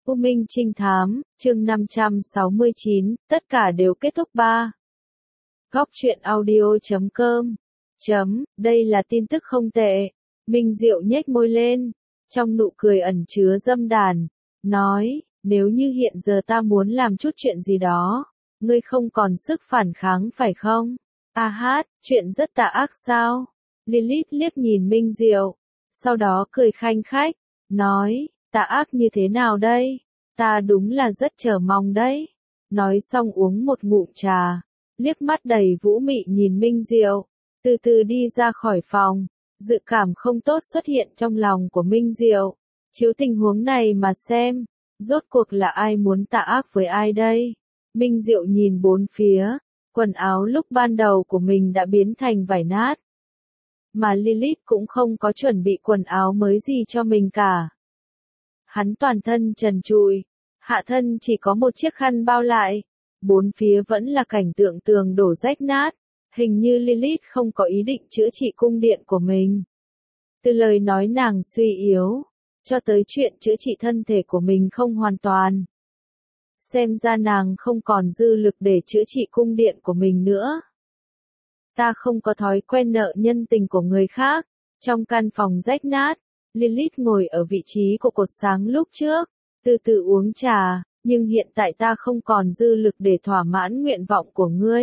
U Minh Trinh Thám, chương 569, tất cả đều kết thúc 3. Góc truyện audio.com. Đây là tin tức không tệ. Minh Diệu nhếch môi lên, trong nụ cười ẩn chứa dâm đàn, nói, nếu như hiện giờ ta muốn làm chút chuyện gì đó, ngươi không còn sức phản kháng phải không? Chuyện rất tà ác sao? Lilith liếc nhìn Minh Diệu, sau đó cười khanh khách, nói, tà ác như thế nào đây? Ta đúng là rất chờ mong đấy. Nói xong uống một ngụm trà, liếc mắt đầy vũ mị nhìn Minh Diệu, từ từ đi ra khỏi phòng. Dự cảm không tốt xuất hiện trong lòng của Minh Diệu. Chiếu tình huống này mà xem, rốt cuộc là ai muốn tà ác với ai đây? Minh Diệu nhìn bốn phía, quần áo lúc ban đầu của mình đã biến thành vải nát. Mà Lilith cũng không có chuẩn bị quần áo mới gì cho mình cả. Hắn toàn thân trần trụi, hạ thân chỉ có một chiếc khăn bao lại, bốn phía vẫn là cảnh tượng tường đổ rách nát, hình như Lilith không có ý định chữa trị cung điện của mình. Từ lời nói nàng suy yếu, cho tới chuyện chữa trị thân thể của mình không hoàn toàn. Xem ra nàng không còn dư lực để chữa trị cung điện của mình nữa. Ta không có thói quen nợ nhân tình của người khác. Trong căn phòng rách nát, Lilith ngồi ở vị trí của cột sáng lúc trước, từ từ uống trà, nhưng hiện tại ta không còn dư lực để thỏa mãn nguyện vọng của ngươi.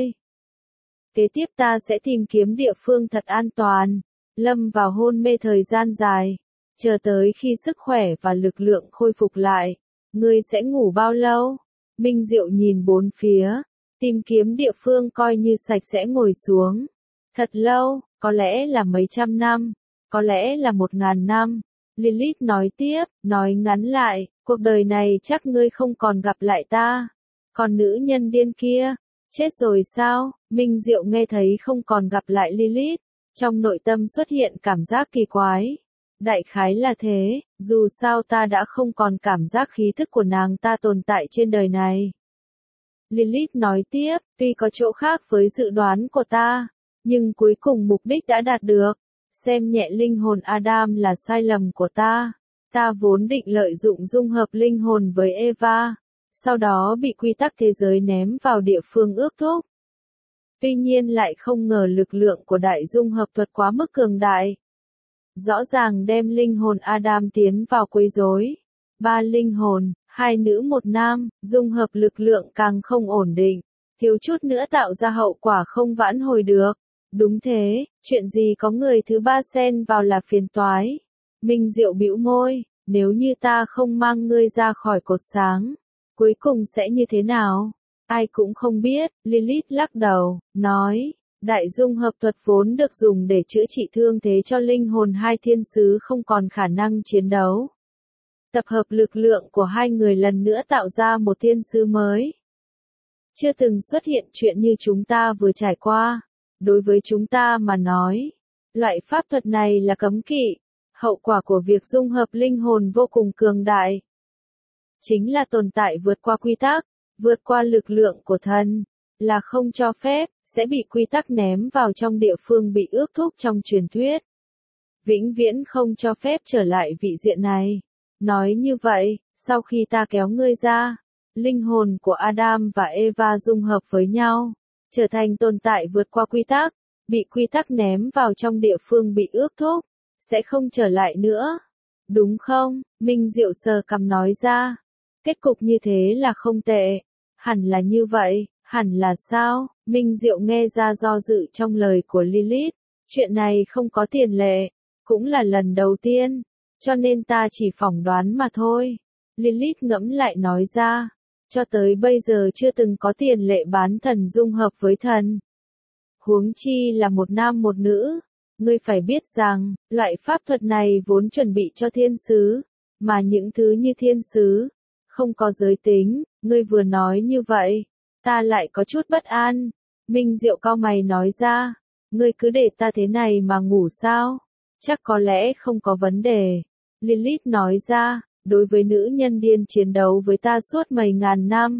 Kế tiếp ta sẽ tìm kiếm địa phương thật an toàn, lâm vào hôn mê thời gian dài, chờ tới khi sức khỏe và lực lượng khôi phục lại. Ngươi sẽ ngủ bao lâu? Minh Diệu nhìn bốn phía, tìm kiếm địa phương coi như sạch sẽ ngồi xuống. Thật lâu, có lẽ là mấy trăm năm, có lẽ là 1000 năm. Lilith nói tiếp, nói ngắn lại, cuộc đời này chắc ngươi không còn gặp lại ta. Còn nữ nhân điên kia, chết rồi sao? Minh Diệu nghe thấy không còn gặp lại Lilith, trong nội tâm xuất hiện cảm giác kỳ quái. Đại khái là thế, dù sao ta đã không còn cảm giác khí thức của nàng ta tồn tại trên đời này. Lilith nói tiếp, tuy có chỗ khác với dự đoán của ta, nhưng cuối cùng mục đích đã đạt được. Xem nhẹ linh hồn Adam là sai lầm của ta. Ta vốn định lợi dụng dung hợp linh hồn với Eva, sau đó bị quy tắc thế giới ném vào địa phương ước thúc. Tuy nhiên lại không ngờ lực lượng của đại dung hợp thuật quá mức cường đại. Rõ ràng đem linh hồn Adam tiến vào quấy rối. 3 linh hồn, 2 nữ 1 nam, dung hợp lực lượng càng không ổn định, thiếu chút nữa tạo ra hậu quả không vãn hồi được. Đúng thế, chuyện gì có người thứ ba xen vào là phiền toái. Minh Diệu bĩu môi, nếu như ta không mang ngươi ra khỏi cột sáng, cuối cùng sẽ như thế nào? Ai cũng không biết. Lilith lắc đầu, nói, đại dung hợp thuật vốn được dùng để chữa trị thương thế cho linh hồn hai thiên sứ không còn khả năng chiến đấu. Tập hợp lực lượng của hai người lần nữa tạo ra một thiên sứ mới. Chưa từng xuất hiện chuyện như chúng ta vừa trải qua. Đối với chúng ta mà nói, loại pháp thuật này là cấm kỵ. Hậu quả của việc dung hợp linh hồn vô cùng cường đại. Chính là tồn tại vượt qua quy tắc, vượt qua lực lượng của thần, là không cho phép, sẽ bị quy tắc ném vào trong địa phương bị ước thúc trong truyền thuyết. Vĩnh viễn không cho phép trở lại vị diện này. Nói như vậy, sau khi ta kéo ngươi ra, linh hồn của Adam và Eva dung hợp với nhau, trở thành tồn tại vượt qua quy tắc, bị quy tắc ném vào trong địa phương bị ước thúc, sẽ không trở lại nữa. Đúng không? Minh Diệu sờ cằm nói ra. Kết cục như thế là không tệ. Hẳn là như vậy, hẳn là sao? Minh Diệu nghe ra do dự trong lời của Lilith. Chuyện này không có tiền lệ, cũng là lần đầu tiên, cho nên ta chỉ phỏng đoán mà thôi. Lilith ngẫm lại nói ra. Cho tới bây giờ chưa từng có tiền lệ bán thần dung hợp với thần. Huống chi là một nam một nữ. Ngươi phải biết rằng, loại pháp thuật này vốn chuẩn bị cho thiên sứ, mà những thứ như thiên sứ, không có giới tính. Ngươi vừa nói như vậy, ta lại có chút bất an. Minh Diệu cau mày nói ra, ngươi cứ để ta thế này mà ngủ sao? Chắc có lẽ không có vấn đề. Lilith nói ra, đối với nữ nhân điên chiến đấu với ta suốt mấy ngàn năm.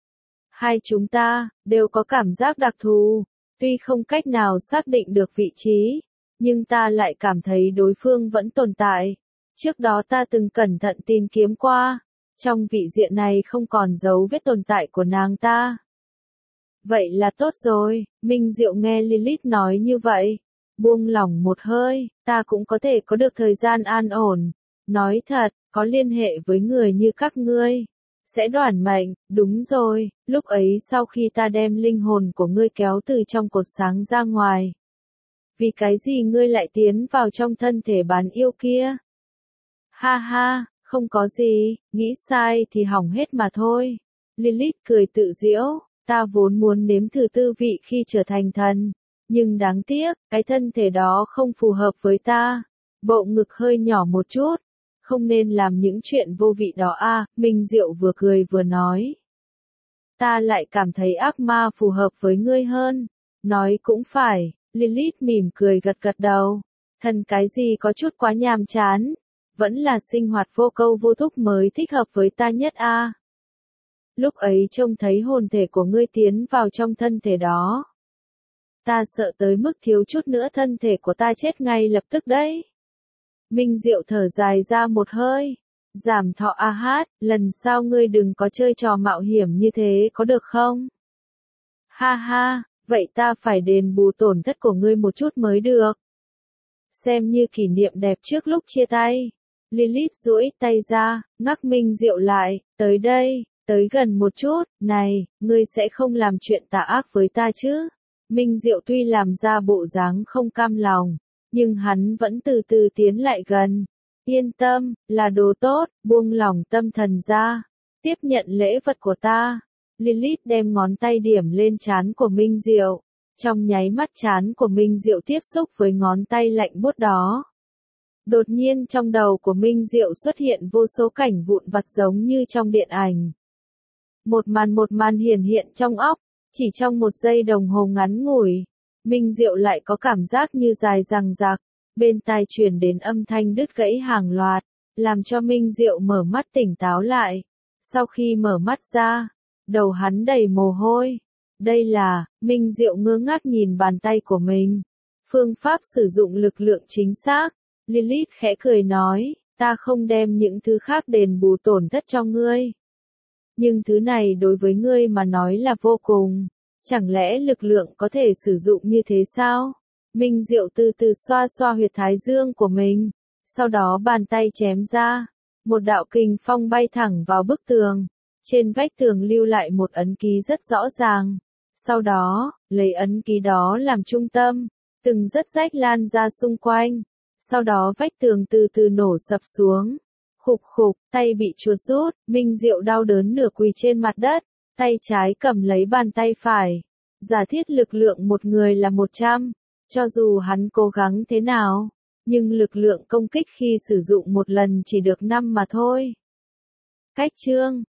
Hai chúng ta, đều có cảm giác đặc thù, tuy không cách nào xác định được vị trí, nhưng ta lại cảm thấy đối phương vẫn tồn tại. Trước đó ta từng cẩn thận tìm kiếm qua, Trong vị diện này không còn dấu vết tồn tại của nàng ta. Vậy là tốt rồi, Minh Diệu nghe Lilith nói như vậy. Buông lỏng một hơi, ta cũng có thể có được thời gian an ổn. Nói thật, có liên hệ với người như các ngươi. Sẽ đoản mệnh, đúng rồi, lúc ấy sau khi ta đem linh hồn của ngươi kéo từ trong cột sáng ra ngoài. Vì cái gì ngươi lại tiến vào trong thân thể bán yêu kia? Ha ha, không có gì, nghĩ sai thì hỏng hết mà thôi. Lilith cười tự giễu, ta vốn muốn nếm thử tư vị khi trở thành thần. Nhưng đáng tiếc, cái thân thể đó không phù hợp với ta. Bộ ngực hơi nhỏ một chút. Không nên làm những chuyện vô vị đó à, Minh Diệu vừa cười vừa nói. Ta lại cảm thấy ác ma phù hợp với ngươi hơn. Nói cũng phải, Lilith mỉm cười gật gật đầu. Thần cái gì có chút quá nhàm chán. Vẫn là sinh hoạt vô câu vô thúc mới thích hợp với ta nhất a. Lúc ấy trông thấy hồn thể của ngươi tiến vào trong thân thể đó. Ta sợ tới mức thiếu chút nữa thân thể của ta chết ngay lập tức đấy. Minh Diệu thở dài ra một hơi. Giảm thọ a hát, lần sau ngươi đừng có chơi trò mạo hiểm như thế có được không? Ha ha, vậy ta phải đền bù tổn thất của ngươi một chút mới được. Xem như kỷ niệm đẹp trước lúc chia tay. Lilith duỗi tay ra, ngắc Minh Diệu lại, tới đây, tới gần một chút, này, ngươi sẽ không làm chuyện tà ác với ta chứ? Minh Diệu tuy làm ra bộ dáng không cam lòng, nhưng hắn vẫn từ từ tiến lại gần. Yên tâm, là đồ tốt, buông lỏng tâm thần ra. Tiếp nhận lễ vật của ta. Lilith đem ngón tay điểm lên trán của Minh Diệu. Trong nháy mắt trán của Minh Diệu tiếp xúc với ngón tay lạnh buốt đó. Đột nhiên trong đầu của Minh Diệu xuất hiện vô số cảnh vụn vặt giống như trong điện ảnh. Một màn hiển hiện trong óc, chỉ trong một giây đồng hồ ngắn ngủi. Minh Diệu lại có cảm giác như dài dằng dặc, bên tai truyền đến âm thanh đứt gãy hàng loạt, làm cho Minh Diệu mở mắt tỉnh táo lại. Sau khi mở mắt ra, đầu hắn đầy mồ hôi. Đây là, Minh Diệu ngơ ngác nhìn bàn tay của mình. Phương pháp sử dụng lực lượng chính xác. Lilith khẽ cười nói, ta không đem những thứ khác đền bù tổn thất cho ngươi. Nhưng thứ này đối với ngươi mà nói là vô cùng. Chẳng lẽ lực lượng có thể sử dụng như thế sao? Minh Diệu từ từ xoa xoa huyệt thái dương của mình. Sau đó bàn tay chém ra. Một đạo kình phong bay thẳng vào bức tường. Trên vách tường lưu lại một ấn ký rất rõ ràng. Sau đó, lấy ấn ký đó làm trung tâm. Từng rách rách lan ra xung quanh. Sau đó vách tường từ từ nổ sập xuống. Khục khục, tay bị chuột rút, Minh Diệu đau đớn nửa quỳ trên mặt đất, tay trái cầm lấy bàn tay phải. Giả thiết lực lượng một người là 100, cho dù hắn cố gắng thế nào, nhưng lực lượng công kích khi sử dụng một lần chỉ được 5 mà thôi. Cách chương